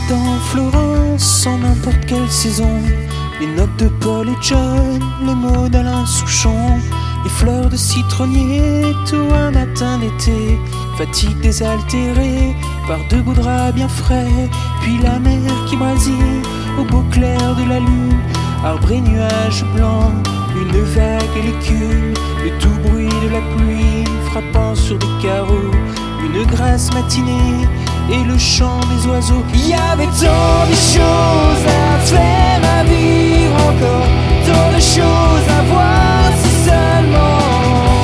dans Florence, en n'importe quelle saison. Les notes de Paul et John, les mots d'Alain Souchon, les fleurs de citronnier, tout un matin d'été. Fatigue désaltérée par deux bouts de drap bien frais, puis la mer qui brasille au beau clair de la lune. Arbres et nuages blancs, une vague et l'écume, le tout bruit de la pluie frappant sur des carreaux. Une grasse matinée et le chant des oiseaux. Il y avait tant de choses à faire, à vivre encore, tant de choses à voir si seulement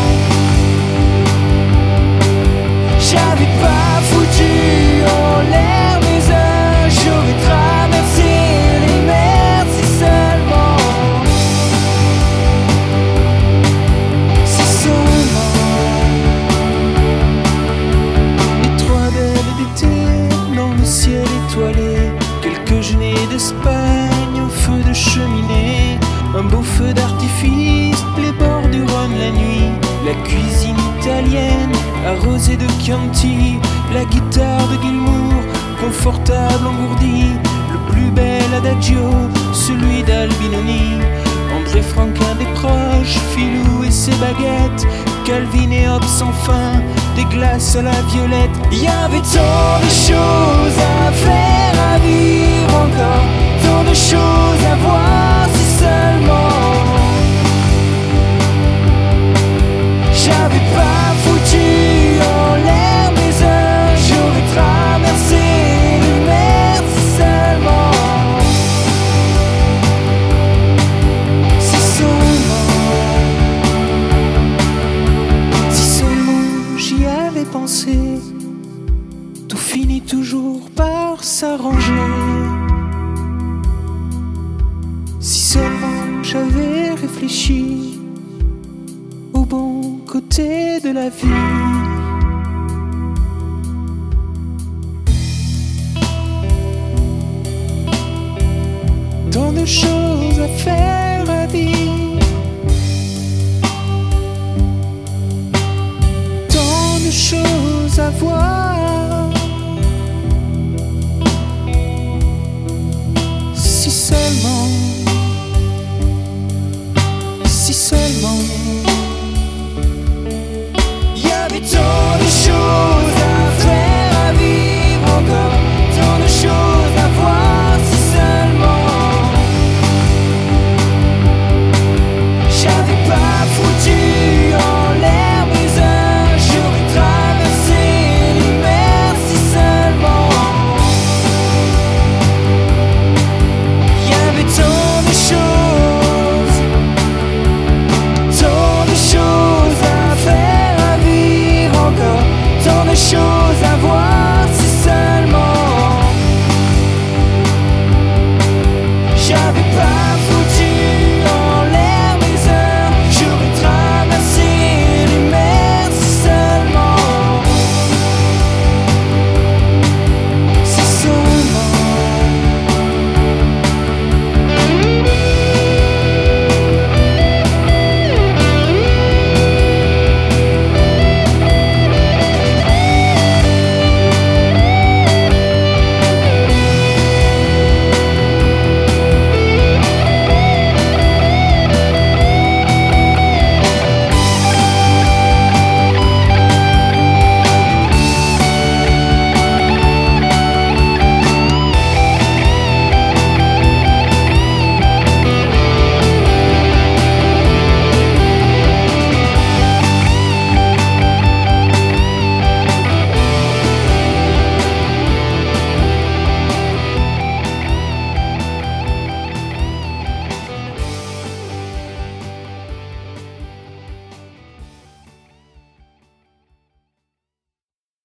j'avais pas foutu en l'air mes heures, j'aurais traversé les mers si seulement, si seulement. Les trois belles d'été dans le ciel étoilé, quelques genêts d'Espagne au feu de cheminée, un beau feu d'artifice, les bords du Rhône la nuit, la cuisine italienne arrosée de Chianti, la guitare de Gilmour, confortable engourdie, le plus bel adagio, celui d'Albinoni, André Franquin des proches, Filou et ses baguettes, Calvin et Hobbes sans fin, des glaces à la violette. Il y avait tant de choses à faire, à vivre encore, tant de choses à voir si seulement j'avais pas foutu en l'air mes heures, j'aurais traversé les mers si seulement, si seulement j'y avais pensé. Tout finit toujours par s'arranger. Si seulement j'avais réfléchi au bon côté de la vie. Tant de choses à faire, à vivre, tant de choses à voir.